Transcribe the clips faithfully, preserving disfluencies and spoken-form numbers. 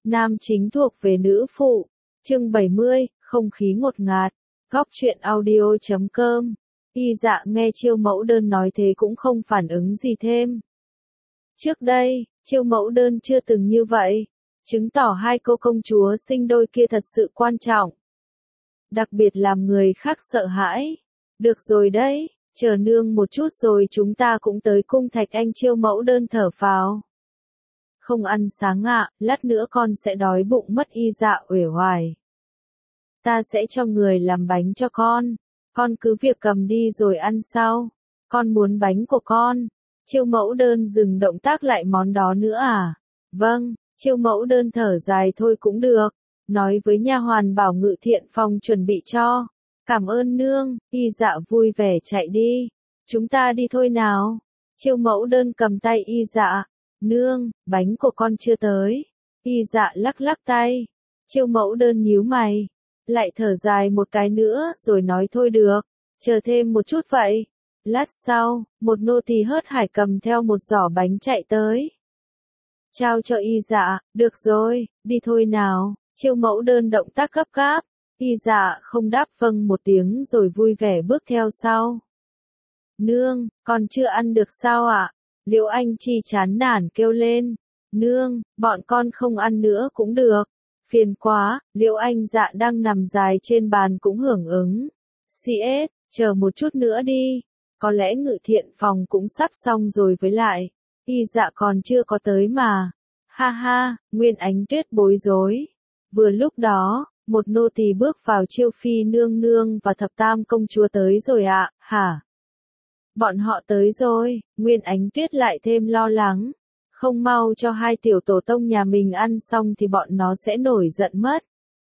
Nam chính thuộc về nữ phụ. Chương bảy mươi, không khí ngột ngạt. Góc truyện audio chấm com. Y Dạ nghe Chiêu Mẫu Đơn nói thế cũng không phản ứng gì thêm. Trước đây, Chiêu Mẫu Đơn chưa từng như vậy, chứng tỏ hai cô công chúa sinh đôi kia thật sự quan trọng. Đặc biệt làm người khác sợ hãi. Được rồi đấy, chờ nương một chút rồi chúng ta cũng tới cung Thạch Anh. Chiêu Mẫu Đơn thở phào. Không ăn sáng ạ, lát nữa con sẽ đói bụng mất. Y Dạ uể oải. Ta sẽ cho người làm bánh cho con, con cứ việc cầm đi rồi ăn sau. Con muốn bánh của con. Chiêu Mẫu Đơn dừng động tác lại, món đó nữa à? Vâng. Chiêu Mẫu Đơn thở dài, thôi cũng được. Nói với nha hoàn bảo ngự thiện phòng chuẩn bị cho. Cảm ơn nương. Y Dạ vui vẻ chạy đi. Chúng ta đi thôi nào. Chiêu Mẫu Đơn cầm tay Y Dạ. Nương, bánh của con chưa tới. Y Dạ lắc lắc tay. Chiêu Mẫu Đơn nhíu mày. Lại thở dài một cái nữa rồi nói thôi được. Chờ thêm một chút vậy. Lát sau, một nô tỳ hớt hải cầm theo một giỏ bánh chạy tới. Trao cho Y Dạ. Được rồi, đi thôi nào. Chiêu Mẫu Đơn động tác gấp gáp. Y Dạ không đáp vâng một tiếng rồi vui vẻ bước theo sau. Nương, con chưa ăn được sao ạ? Liễu Anh Chi chán nản kêu lên. Nương, bọn con không ăn nữa cũng được. Phiền quá. Liễu Anh Dạ đang nằm dài trên bàn cũng hưởng ứng. xê ét, chờ một chút nữa đi. Có lẽ ngự thiện phòng cũng sắp xong rồi, với lại. Y Dạ còn chưa có tới mà. Ha ha, Nguyên Ánh Tuyết bối rối. Vừa lúc đó, một nô tỳ bước vào. Chiêu Phi nương nương và Thập Tam công chúa tới rồi ạ. Hả? Bọn họ tới rồi. Nguyên Ánh Tuyết lại thêm lo lắng. Không mau cho hai tiểu tổ tông nhà mình ăn xong thì bọn nó sẽ nổi giận mất.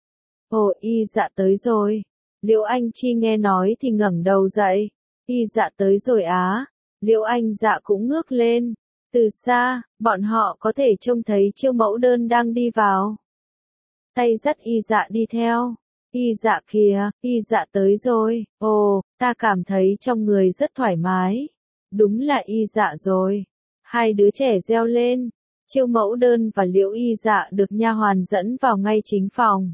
Ồ, Y Dạ tới rồi. Liễu Anh Chi nghe nói thì ngẩng đầu dậy. Y Dạ tới rồi á. Liễu Anh Dạ cũng ngước lên. Từ xa, bọn họ có thể trông thấy Chiêu Mẫu Đơn đang đi vào. Tay dắt Y Dạ đi theo. Y Dạ kìa, Y Dạ tới rồi. Ồ, ta cảm thấy trong người rất thoải mái. Đúng là Y Dạ rồi. Hai đứa trẻ reo lên. Chiêu Mẫu Đơn và Liễu Y Dạ được nha hoàn dẫn vào ngay chính phòng.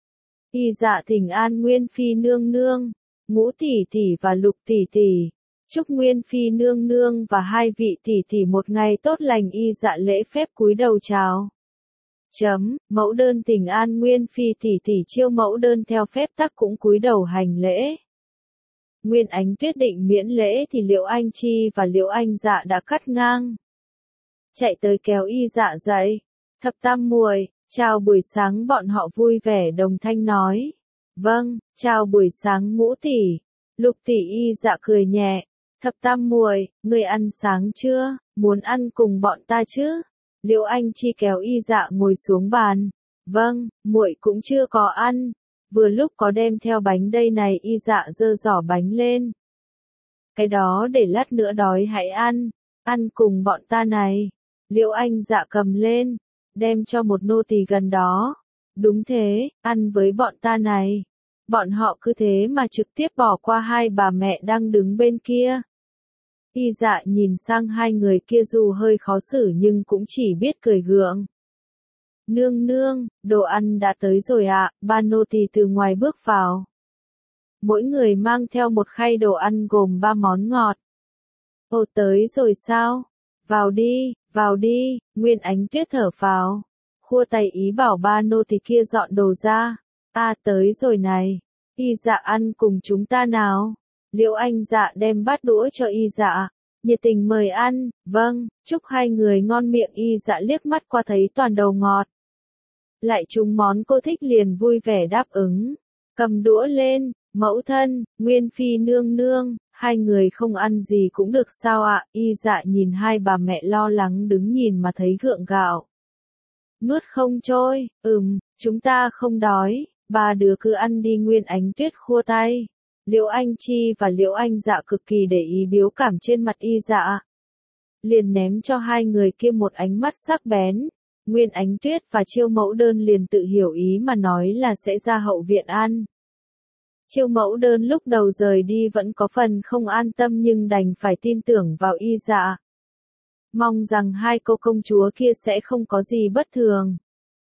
Y Dạ thỉnh an Nguyên Phi nương nương, Ngũ tỷ tỷ và Lục tỷ tỷ. Chúc Nguyên Phi nương nương và hai vị tỷ tỷ một ngày tốt lành. Y Dạ lễ phép cúi đầu chào. Chấm, Mẫu Đơn thỉnh an Nguyên Phi tỷ tỷ. Chiêu Mẫu Đơn theo phép tắc cũng cúi đầu hành lễ. Nguyên Ánh Tuyết định miễn lễ thì Liễu Anh Chi và Liễu Anh Dạ đã cắt ngang. Chạy tới kéo Y Dạ dậy. Thập Tam muội, chào buổi sáng. Bọn họ vui vẻ đồng thanh nói. Vâng, chào buổi sáng Ngũ tỷ, Lục tỷ. Y Dạ cười nhẹ. Thập Tam muội, người ăn sáng chưa? Muốn ăn cùng bọn ta chứ? Liễu Anh Chi kéo Y Dạ ngồi xuống bàn. Vâng, muội cũng chưa có ăn. Vừa lúc có đem theo bánh đây này. Y Dạ giơ giỏ bánh lên. Cái đó để lát nữa đói hãy ăn. Ăn cùng bọn ta này. Liễu Anh Dạ cầm lên. Đem cho một nô tỳ gần đó. Đúng thế, ăn với bọn ta này. Bọn họ cứ thế mà trực tiếp bỏ qua hai bà mẹ đang đứng bên kia. Y Dạ nhìn sang hai người kia dù hơi khó xử nhưng cũng chỉ biết cười gượng. Nương nương, đồ ăn đã tới rồi ạ. Ba nô tỳ từ ngoài bước vào. Mỗi người mang theo một khay đồ ăn gồm ba món ngọt. Ồ, tới rồi sao? Vào đi, vào đi. Nguyên Ánh Tuyết thở phào. Khua tay ý bảo ba nô tỳ kia dọn đồ ra. À, tới rồi này. Y Dạ ăn cùng chúng ta nào. Liễu Anh Dạ đem bát đũa cho Y Dạ. Nhiệt tình mời ăn. Vâng, chúc hai người ngon miệng. Y Dạ liếc mắt qua thấy toàn đồ ngọt. Lại trúng món cô thích liền vui vẻ đáp ứng. Cầm đũa lên. Mẫu thân, Nguyên Phi nương nương, hai người không ăn gì cũng được sao ạ? Y Dạ nhìn hai bà mẹ lo lắng đứng nhìn mà thấy gượng gạo. Nuốt không trôi. Ừm, chúng ta không đói. Ba đứa cứ ăn đi. Nguyên Ánh Tuyết khua tay. Liễu Anh Chi và Liễu Anh Dạ cực kỳ để ý biểu cảm trên mặt Y Dạ. Liền ném cho hai người kia một ánh mắt sắc bén. Nguyên Ánh Tuyết và Chiêu Mẫu Đơn liền tự hiểu ý mà nói là sẽ ra hậu viện ăn. Chiêu Mẫu Đơn lúc đầu rời đi vẫn có phần không an tâm nhưng đành phải tin tưởng vào Y Dạ. Mong rằng hai cô công chúa kia sẽ không có gì bất thường.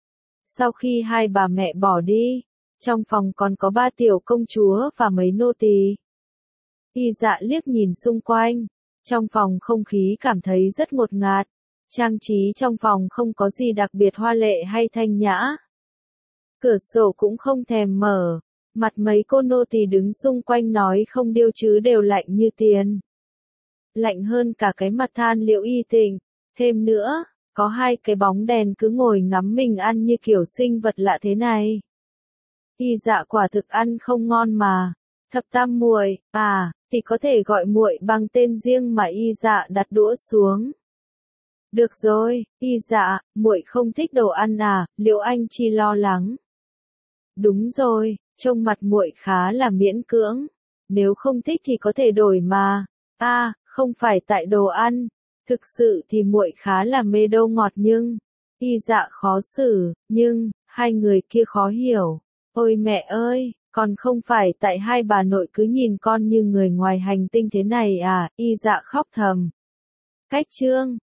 Sau khi hai bà mẹ bỏ đi, trong phòng còn có ba tiểu công chúa và mấy nô tỳ. Y Dạ liếc nhìn xung quanh, trong phòng không khí cảm thấy rất ngột ngạt, trang trí trong phòng không có gì đặc biệt hoa lệ hay thanh nhã. Cửa sổ cũng không thèm mở, mặt mấy cô nô tỳ đứng xung quanh nói không điêu chứ đều lạnh như tiền. Lạnh hơn cả cái mặt than Liễu Y Tịnh, thêm nữa, có hai cái bóng đèn cứ ngồi ngắm mình ăn như kiểu sinh vật lạ thế này. Y Dạ quả thực ăn không ngon mà. Thập Tam muội, à, thì có thể gọi muội bằng tên riêng mà Y Dạ đặt đũa xuống. Được rồi, Y Dạ, muội không thích đồ ăn à? Liễu Anh Chi lo lắng. Đúng rồi, trông mặt muội khá là miễn cưỡng. Nếu không thích thì có thể đổi mà. A, à, không phải tại đồ ăn. Thực sự thì muội khá là mê đâu ngọt nhưng. Y Dạ khó xử, nhưng, hai người kia khó hiểu. Ôi mẹ ơi, còn không phải tại hai bà nội cứ nhìn con như người ngoài hành tinh thế này à? Y Dạ khóc thầm. Cách chương